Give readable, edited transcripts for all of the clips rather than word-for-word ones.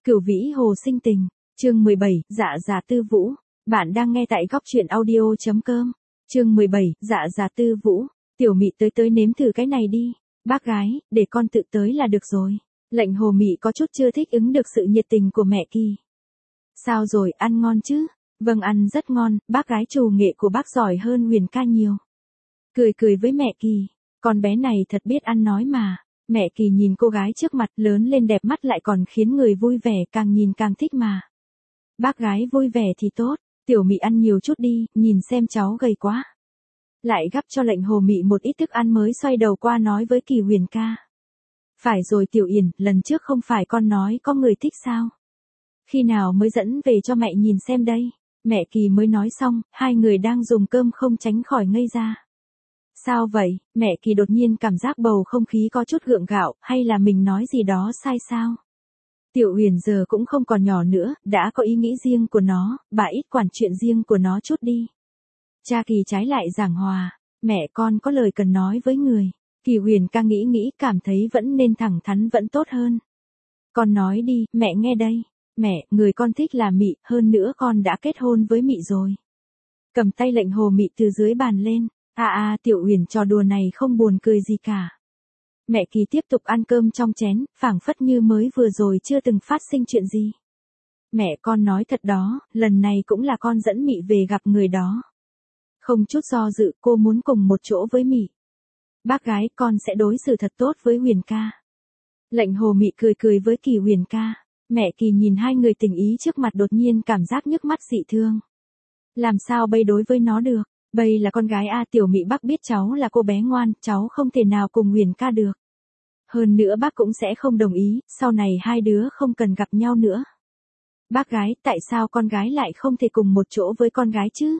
Cửu Vĩ Hồ Sinh Tình, chương 17, Dạ Dạ Tư Vũ. Bạn đang nghe tại góc truyện audio.com. Chương 17, Dạ Dạ Tư Vũ. Tiểu Mị tới nếm thử cái này đi. Bác gái, để con tự tới là được rồi. Lệnh Hồ Mị có chút chưa thích ứng được sự nhiệt tình của mẹ Kỳ. Sao rồi, ăn ngon chứ? Vâng, ăn rất ngon, bác gái trù nghệ của bác giỏi hơn Huyền ca nhiều. Cười với mẹ Kỳ, con bé này thật biết ăn nói mà. Mẹ Kỳ nhìn cô gái trước mặt lớn lên đẹp mắt lại còn khiến người vui vẻ, càng nhìn càng thích mà. Bác gái vui vẻ thì tốt, Tiểu Mị ăn nhiều chút đi, nhìn xem cháu gầy quá. Lại gắp cho Lệnh Hồ Mị một ít thức ăn mới xoay đầu qua nói với Kỳ Huyền ca. Phải rồi Tiểu Yển, lần trước không phải con nói có người thích sao? Khi nào mới dẫn về cho mẹ nhìn xem đây? Mẹ Kỳ mới nói xong, hai người đang dùng cơm không tránh khỏi ngây ra. Sao vậy, mẹ Kỳ đột nhiên cảm giác bầu không khí có chút gượng gạo, hay là mình nói gì đó sai sao? Tiểu Huyền giờ cũng không còn nhỏ nữa, đã có ý nghĩ riêng của nó, bà ít quản chuyện riêng của nó chút đi. Cha Kỳ trái lại giảng hòa, mẹ con có lời cần nói với người. Kỳ Huyền ca nghĩ cảm thấy vẫn nên thẳng thắn vẫn tốt hơn. Con nói đi, mẹ nghe đây. Mẹ, người con thích là Mị, hơn nữa con đã kết hôn với Mị rồi. Cầm tay Lệnh Hồ Mị từ dưới bàn lên. Tiểu Huyền trò đùa này không buồn cười gì cả. Mẹ Kỳ tiếp tục ăn cơm trong chén, phảng phất như mới vừa rồi chưa từng phát sinh chuyện gì. Mẹ con nói thật đó, lần này cũng là con dẫn Mị về gặp người đó. Không chút do dự, cô muốn cùng một chỗ với Mị. Bác gái, con sẽ đối xử thật tốt với Huyền ca. Lệnh Hồ Mị cười với Kỳ Huyền ca. Mẹ Kỳ nhìn hai người tình ý trước mặt đột nhiên cảm giác nhức mắt dị thương. Làm sao bây đối với nó được? Bây là con gái Tiểu Mị bác biết cháu là cô bé ngoan, cháu không thể nào cùng Huyền ca được. Hơn nữa bác cũng sẽ không đồng ý, sau này hai đứa không cần gặp nhau nữa. Bác gái, tại sao con gái lại không thể cùng một chỗ với con gái chứ?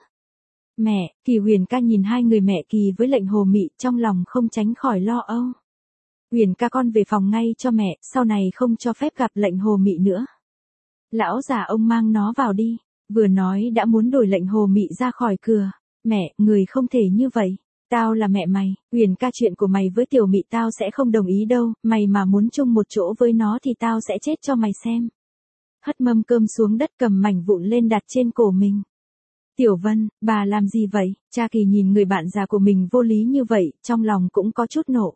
Mẹ, Kỳ Huyền ca nhìn hai người mẹ Kỳ với Lệnh Hồ Mị trong lòng không tránh khỏi lo âu. Huyền ca con về phòng ngay cho mẹ, sau này không cho phép gặp Lệnh Hồ Mị nữa. Lão già ông mang nó vào đi, vừa nói đã muốn đuổi Lệnh Hồ Mị ra khỏi cửa. Mẹ, người không thể như vậy. Tao là mẹ mày, Huyền ca chuyện của mày với Tiểu Mị tao sẽ không đồng ý đâu, mày mà muốn chung một chỗ với nó thì tao sẽ chết cho mày xem. Hất mâm cơm xuống đất cầm mảnh vụn lên đặt trên cổ mình. Tiểu Vân, bà làm gì vậy? Cha Kỳ nhìn người bạn già của mình vô lý như vậy, trong lòng cũng có chút nộ.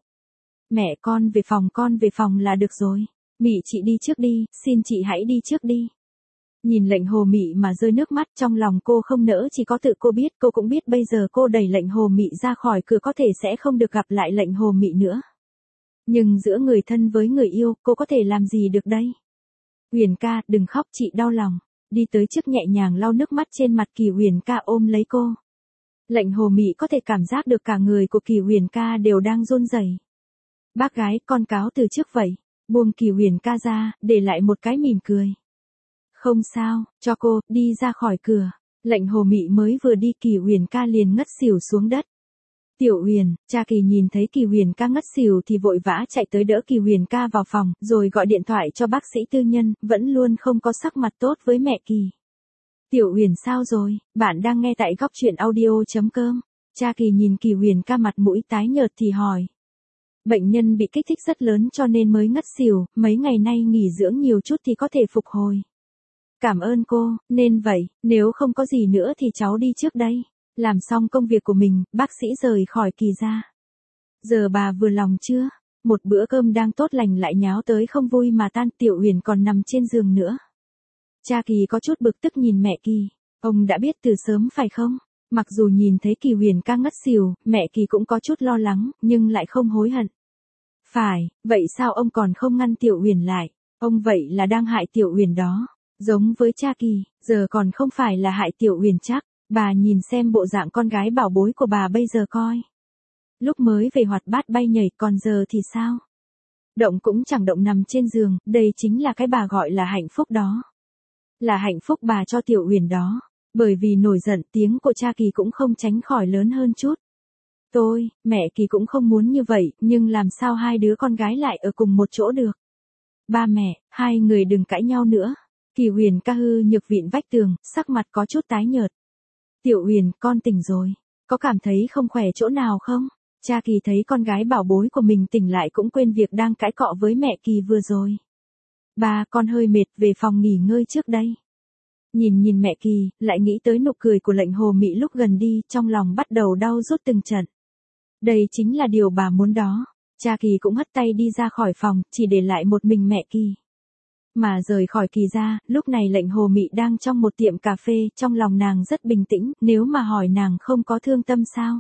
Mẹ con về phòng là được rồi. Mị chị đi trước đi, xin chị hãy đi trước đi. Nhìn Lệnh Hồ Mị mà rơi nước mắt trong lòng cô không nỡ chỉ có tự cô biết, cô cũng biết bây giờ cô đẩy Lệnh Hồ Mị ra khỏi cửa có thể sẽ không được gặp lại Lệnh Hồ Mị nữa. Nhưng giữa người thân với người yêu, cô có thể làm gì được đây? Huyền ca, đừng khóc chị đau lòng. Đi tới trước nhẹ nhàng lau nước mắt trên mặt Kỳ Huyền ca ôm lấy cô. Lệnh Hồ Mị có thể cảm giác được cả người của Kỳ Huyền ca đều đang run rẩy. Bác gái, con cáo từ trước vậy. Buông Kỳ Huyền ca ra, để lại một cái mỉm cười. Không sao, cho cô, đi ra khỏi cửa. Lệnh Hồ Mị mới vừa đi Kỳ Huyền ca liền ngất xỉu xuống đất. Tiểu Huyền, cha Kỳ nhìn thấy Kỳ Huyền ca ngất xỉu thì vội vã chạy tới đỡ Kỳ Huyền ca vào phòng, rồi gọi điện thoại cho bác sĩ tư nhân, vẫn luôn không có sắc mặt tốt với mẹ Kỳ. Tiểu Huyền sao rồi, bạn đang nghe tại góc truyện audio.com. Cha Kỳ nhìn Kỳ Huyền ca mặt mũi tái nhợt thì hỏi. Bệnh nhân bị kích thích rất lớn cho nên mới ngất xỉu, mấy ngày nay nghỉ dưỡng nhiều chút thì có thể phục hồi. Cảm ơn cô, nên vậy, nếu không có gì nữa thì cháu đi trước đây. Làm xong công việc của mình, bác sĩ rời khỏi Kỳ ra. Giờ bà vừa lòng chưa? Một bữa cơm đang tốt lành lại nháo tới không vui mà tan. Tiểu Huyền còn nằm trên giường nữa. Cha Kỳ có chút bực tức nhìn mẹ Kỳ. Ông đã biết từ sớm phải không? Mặc dù nhìn thấy Kỳ Huyền ca ngất xỉu, mẹ Kỳ cũng có chút lo lắng, nhưng lại không hối hận. Phải, vậy sao ông còn không ngăn Tiểu Huyền lại? Ông vậy là đang hại Tiểu Huyền đó. Giống với cha Kỳ, giờ còn không phải là hại Tiểu Huyền chắc. Bà nhìn xem bộ dạng con gái bảo bối của bà bây giờ coi. Lúc mới về hoạt bát bay nhảy, còn giờ thì sao? Động cũng chẳng động nằm trên giường, đây chính là cái bà gọi là hạnh phúc đó. Là hạnh phúc bà cho Tiểu Huyền đó. Bởi vì nổi giận tiếng của cha Kỳ cũng không tránh khỏi lớn hơn chút. Mẹ Kỳ cũng không muốn như vậy, nhưng làm sao hai đứa con gái lại ở cùng một chỗ được? Ba mẹ, hai người đừng cãi nhau nữa. Kỳ Huyền ca hư nhược vịn vách tường, sắc mặt có chút tái nhợt. Tiểu Huyền, con tỉnh rồi. Có cảm thấy không khỏe chỗ nào không? Cha Kỳ thấy con gái bảo bối của mình tỉnh lại cũng quên việc đang cãi cọ với mẹ Kỳ vừa rồi. Ba, con hơi mệt, về phòng nghỉ ngơi trước đây. Nhìn mẹ Kỳ, lại nghĩ tới nụ cười của lệnh Hồ Mị lúc gần đi, trong lòng bắt đầu đau rút từng trận. Đây chính là điều bà muốn đó. Cha Kỳ cũng hất tay đi ra khỏi phòng, chỉ để lại một mình mẹ Kỳ. Mà rời khỏi Kỳ ra, lúc này lệnh Hồ Mị đang trong một tiệm cà phê, trong lòng nàng rất bình tĩnh, nếu mà hỏi nàng không có thương tâm sao?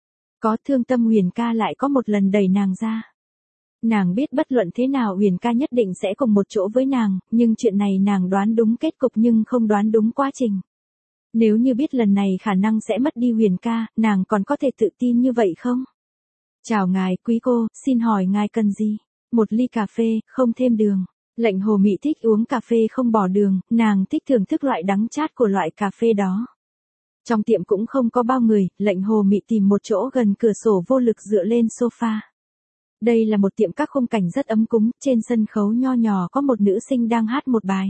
Có thương tâm Huyền ca lại có một lần đẩy nàng ra. Nàng biết bất luận thế nào Huyền ca nhất định sẽ cùng một chỗ với nàng, nhưng chuyện này nàng đoán đúng kết cục nhưng không đoán đúng quá trình. Nếu như biết lần này khả năng sẽ mất đi Huyền ca, nàng còn có thể tự tin như vậy không? Chào ngài, quý cô, xin hỏi ngài cần gì? Một ly cà phê, không thêm đường. Lệnh Hồ Mị thích uống cà phê không bỏ đường, nàng thích thưởng thức loại đắng chát của loại cà phê đó. Trong tiệm cũng không có bao người, lệnh Hồ Mị tìm một chỗ gần cửa sổ vô lực dựa lên sofa. Đây là một tiệm các khung cảnh rất ấm cúng, trên sân khấu nho nhỏ có một nữ sinh đang hát một bài.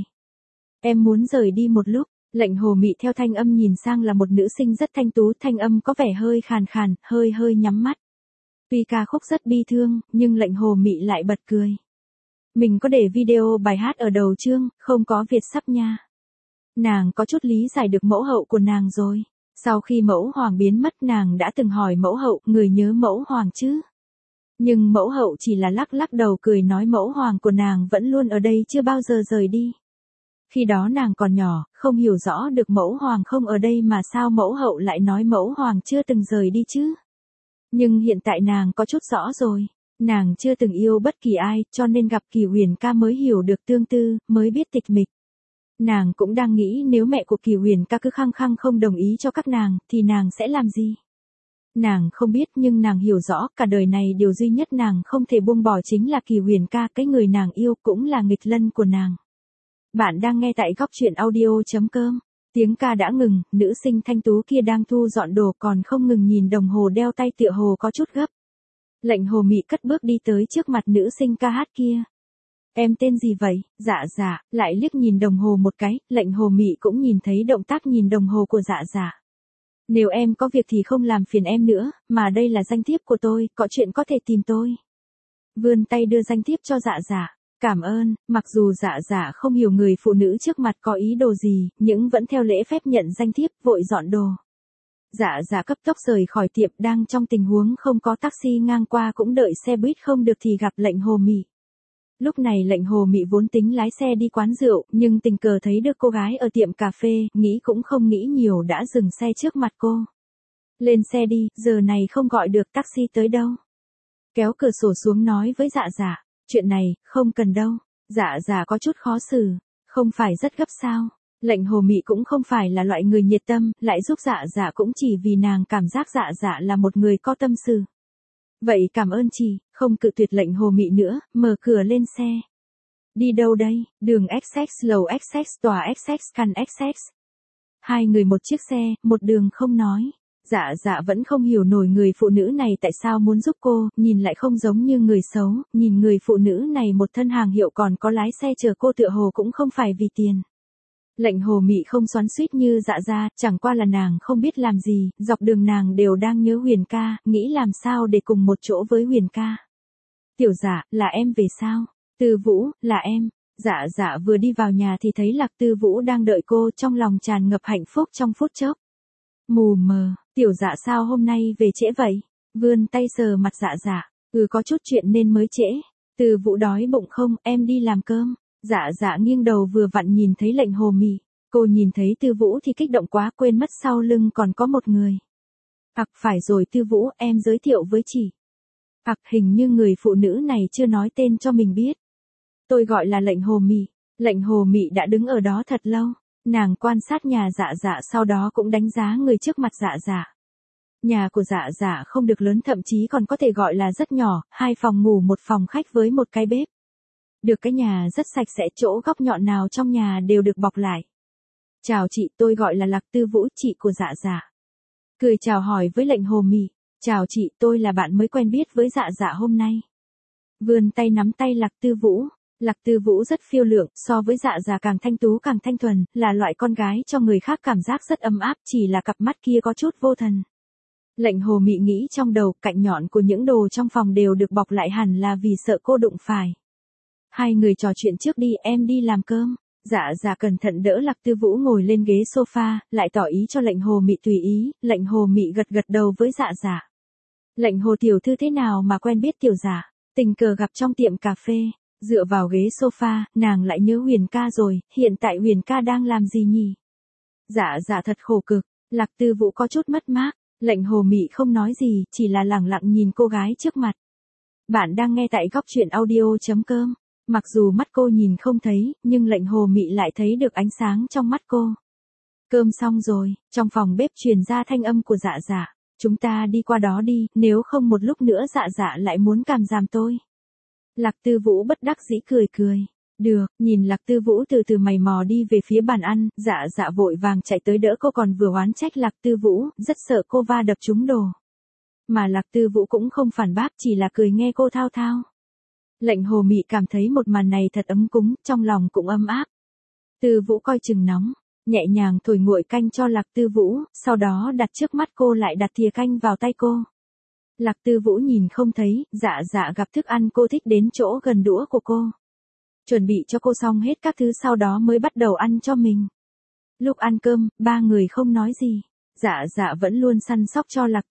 Em muốn rời đi một lúc, lệnh Hồ Mị theo thanh âm nhìn sang là một nữ sinh rất thanh tú, thanh âm có vẻ hơi khàn khàn, hơi nhắm mắt. Tuy ca khúc rất bi thương, nhưng lệnh Hồ Mị lại bật cười. Mình có để video bài hát ở đầu chương, không có Việt sắp nha. Nàng có chút lý giải được mẫu hậu của nàng rồi. Sau khi mẫu hoàng biến mất nàng đã từng hỏi mẫu hậu, người nhớ mẫu hoàng chứ? Nhưng mẫu hậu chỉ là lắc đầu cười nói mẫu hoàng của nàng vẫn luôn ở đây chưa bao giờ rời đi. Khi đó nàng còn nhỏ, không hiểu rõ được mẫu hoàng không ở đây mà sao mẫu hậu lại nói mẫu hoàng chưa từng rời đi chứ? Nhưng hiện tại nàng có chút rõ rồi. Nàng chưa từng yêu bất kỳ ai, cho nên gặp Kỳ Huyền ca mới hiểu được tương tư, mới biết tịch mịch. Nàng cũng đang nghĩ nếu mẹ của Kỳ Huyền ca cứ khăng khăng không đồng ý cho các nàng, thì nàng sẽ làm gì? Nàng không biết nhưng nàng hiểu rõ cả đời này điều duy nhất nàng không thể buông bỏ chính là Kỳ Huyền ca, cái người nàng yêu cũng là nghịch lân của nàng. Bạn đang nghe tại góc truyện audio.com. Tiếng ca đã ngừng, nữ sinh thanh tú kia đang thu dọn đồ còn không ngừng nhìn đồng hồ đeo tay tựa hồ có chút gấp. Lệnh Hồ Mị cất bước đi tới trước mặt nữ sinh ca hát kia. Em tên gì vậy? Dạ, lại liếc nhìn đồng hồ một cái, lệnh Hồ Mị cũng nhìn thấy động tác nhìn đồng hồ của dạ. Nếu em có việc thì không làm phiền em nữa, mà đây là danh thiếp của tôi, có chuyện có thể tìm tôi. Vươn tay đưa danh thiếp cho dạ. Cảm ơn, mặc dù dạ không hiểu người phụ nữ trước mặt có ý đồ gì, nhưng vẫn theo lễ phép nhận danh thiếp, vội dọn đồ. Dạ cấp tốc rời khỏi tiệm, đang trong tình huống không có taxi ngang qua cũng đợi xe buýt không được thì gặp lệnh Hồ Mị. Lúc này lệnh Hồ Mị vốn tính lái xe đi quán rượu, nhưng tình cờ thấy được cô gái ở tiệm cà phê, nghĩ cũng không nghĩ nhiều đã dừng xe trước mặt cô. Lên xe đi, giờ này không gọi được taxi tới đâu. Kéo cửa sổ xuống nói với dạ, chuyện này, không cần đâu. Dạ có chút khó xử, không phải rất gấp sao. Lệnh Hồ Mị cũng không phải là loại người nhiệt tâm, lại giúp dạ cũng chỉ vì nàng cảm giác dạ là một người có tâm sự. Vậy cảm ơn chị, không cự tuyệt lệnh Hồ Mị nữa, mở cửa lên xe. Đi đâu đây? Đường XX, lầu XX, tòa XX, căn XX. Hai người một chiếc xe, một đường không nói. Dạ vẫn không hiểu nổi người phụ nữ này tại sao muốn giúp cô, nhìn lại không giống như người xấu, nhìn người phụ nữ này một thân hàng hiệu còn có lái xe chờ cô tựa hồ cũng không phải vì tiền. Lệnh Hồ Mị không xoắn xuýt như dạ ra, chẳng qua là nàng không biết làm gì, dọc đường nàng đều đang nhớ Huyền ca, nghĩ làm sao để cùng một chỗ với Huyền ca. Tiểu Dạ, là em về sao? Tư Vũ, là em. Dạ vừa đi vào nhà thì thấy Lạc Tư Vũ đang đợi cô, trong lòng tràn ngập hạnh phúc trong phút chốc. Mù mờ, Tiểu Dạ sao hôm nay về trễ vậy? Vươn tay sờ mặt dạ. Có chút chuyện nên mới trễ. Tư Vũ đói bụng không, em đi làm cơm. Dạ nghiêng đầu vừa vặn nhìn thấy lệnh Hồ Mị. Cô nhìn thấy Tư Vũ thì kích động quá quên mất sau lưng còn có một người. Phải rồi Tư Vũ, em giới thiệu với chị. Hình như người phụ nữ này chưa nói tên cho mình biết. Tôi gọi là lệnh Hồ Mị. Lệnh Hồ Mị đã đứng ở đó thật lâu. Nàng quan sát nhà dạ sau đó cũng đánh giá người trước mặt dạ. Nhà của dạ không được lớn, thậm chí còn có thể gọi là rất nhỏ, 2 phòng ngủ 1 phòng khách với một cái bếp. Được cái nhà rất sạch sẽ, chỗ góc nhọn nào trong nhà đều được bọc lại. Chào chị, tôi gọi là Lạc Tư Vũ, chị của dạ. Cười chào hỏi với lệnh Hồ Mị. Chào chị, tôi là bạn mới quen biết với dạ hôm nay. Vươn tay nắm tay Lạc Tư Vũ. Lạc Tư Vũ rất phiêu lượng, so với dạ càng thanh tú càng thanh thuần, là loại con gái cho người khác cảm giác rất ấm áp, chỉ là cặp mắt kia có chút vô thần. Lệnh Hồ Mị nghĩ trong đầu, cạnh nhọn của những đồ trong phòng đều được bọc lại hẳn là vì sợ cô đụng phải. Hai người trò chuyện trước đi, em đi làm cơm. Dạ cẩn thận đỡ Lạc Tư Vũ ngồi lên ghế sofa, lại tỏ ý cho Lệnh Hồ Mị tùy ý, Lệnh Hồ Mị gật đầu với dạ. Lệnh Hồ tiểu thư thế nào mà quen biết tiểu dạ, tình cờ gặp trong tiệm cà phê, dựa vào ghế sofa, nàng lại nhớ Huyền ca rồi, hiện tại Huyền ca đang làm gì nhỉ? Dạ thật khổ cực, Lạc Tư Vũ có chút mất mát, Lệnh Hồ Mị không nói gì, chỉ là lẳng lặng nhìn cô gái trước mặt. Bạn đang nghe tại góc truyện audio.com. Mặc dù mắt cô nhìn không thấy, nhưng Lệnh Hồ Mị lại thấy được ánh sáng trong mắt cô. Cơm xong rồi, trong phòng bếp truyền ra thanh âm của dạ. Chúng ta đi qua đó đi, nếu không một lúc nữa dạ lại muốn càm giảm tôi. Lạc Tư Vũ bất đắc dĩ cười. Được, nhìn Lạc Tư Vũ từ từ mày mò đi về phía bàn ăn, dạ vội vàng chạy tới đỡ cô còn vừa oán trách Lạc Tư Vũ, rất sợ cô va đập trúng đồ. Mà Lạc Tư Vũ cũng không phản bác, chỉ là cười nghe cô thao thao. Lệnh Hồ Mị cảm thấy một màn này thật ấm cúng, trong lòng cũng ấm áp. Tư Vũ coi chừng nóng, nhẹ nhàng thổi nguội canh cho Lạc Tư Vũ, sau đó đặt trước mắt cô lại đặt thìa canh vào tay cô. Lạc Tư Vũ nhìn không thấy, dạ gặp thức ăn cô thích đến chỗ gần đũa của cô. Chuẩn bị cho cô xong hết các thứ sau đó mới bắt đầu ăn cho mình. Lúc ăn cơm, ba người không nói gì. Dạ vẫn luôn săn sóc cho Lạc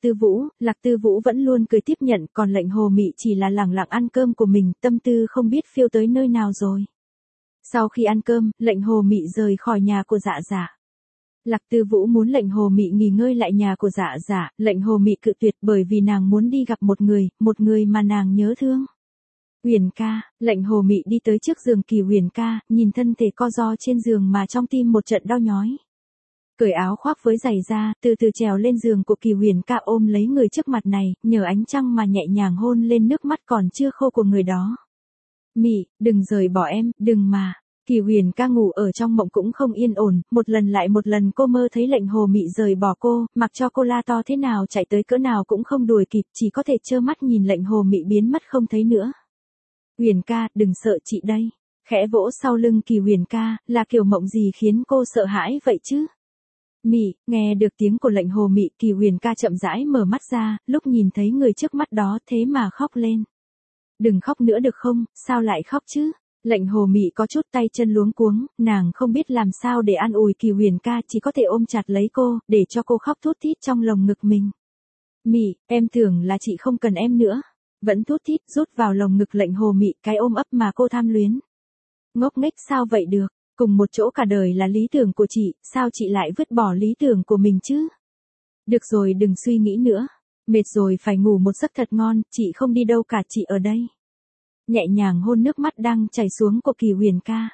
Tư Vũ vẫn luôn cười tiếp nhận, còn Lệnh Hồ Mị chỉ là lẳng lặng ăn cơm của mình, tâm tư không biết phiêu tới nơi nào rồi. Sau khi ăn cơm, Lệnh Hồ Mị rời khỏi nhà của dạ. Lạc Tư Vũ muốn Lệnh Hồ Mị nghỉ ngơi lại nhà của dạ, Lệnh Hồ Mị cự tuyệt bởi vì nàng muốn đi gặp một người mà nàng nhớ thương. Huyền ca, Lệnh Hồ Mị đi tới trước giường Kỳ Huyền ca, nhìn thân thể co ro trên giường mà trong tim một trận đau nhói. Cởi áo khoác với giày ra, từ từ trèo lên giường của Kỳ Huyền ca ôm lấy người trước mặt này, nhờ ánh trăng mà nhẹ nhàng hôn lên nước mắt còn chưa khô của người đó. Mị, đừng rời bỏ em, đừng mà. Kỳ Huyền ca ngủ ở trong mộng cũng không yên ổn, một lần lại một lần cô mơ thấy Lệnh Hồ Mị rời bỏ cô, mặc cho cô la to thế nào chạy tới cỡ nào cũng không đuổi kịp, chỉ có thể trơ mắt nhìn Lệnh Hồ Mị biến mất không thấy nữa. Huyền ca, đừng sợ chị đây. Khẽ vỗ sau lưng Kỳ Huyền ca, là kiểu mộng gì khiến cô sợ hãi vậy chứ? Mị, nghe được tiếng của Lệnh Hồ Mị, Kỳ Huyền ca chậm rãi mở mắt ra, lúc nhìn thấy người trước mắt đó thế mà khóc lên. Đừng khóc nữa được không, sao lại khóc chứ? Lệnh Hồ Mị có chút tay chân luống cuống, nàng không biết làm sao để an ủi Kỳ Huyền ca, chỉ có thể ôm chặt lấy cô, để cho cô khóc thút thít trong lồng ngực mình. Mị, em tưởng là chị không cần em nữa. Vẫn thút thít rút vào lồng ngực Lệnh Hồ Mị, cái ôm ấp mà cô tham luyến. Ngốc nghếch sao vậy được? Cùng một chỗ cả đời là lý tưởng của chị, sao chị lại vứt bỏ lý tưởng của mình chứ? Được rồi, đừng suy nghĩ nữa. Mệt rồi phải ngủ một giấc thật ngon, chị không đi đâu cả, chị ở đây. Nhẹ nhàng hôn nước mắt đang chảy xuống của Kỳ Huyền ca.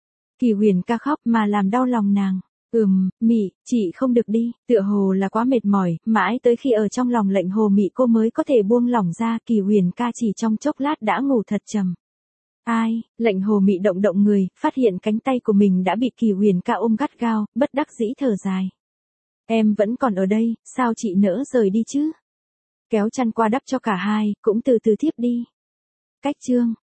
Kỳ Huyền ca khóc mà làm đau lòng nàng. Mị, chị không được đi, tựa hồ là quá mệt mỏi, mãi tới khi ở trong lòng Lệnh Hồ Mị cô mới có thể buông lỏng ra, Kỳ Huyền ca chỉ trong chốc lát đã ngủ thật trầm. Ai, Lệnh Hồ Mị động người, phát hiện cánh tay của mình đã bị Kỳ Huyền ca ôm gắt gao, bất đắc dĩ thở dài. Em vẫn còn ở đây, sao chị nỡ rời đi chứ? Kéo chăn qua đắp cho cả hai, cũng từ từ thiếp đi. Cách chương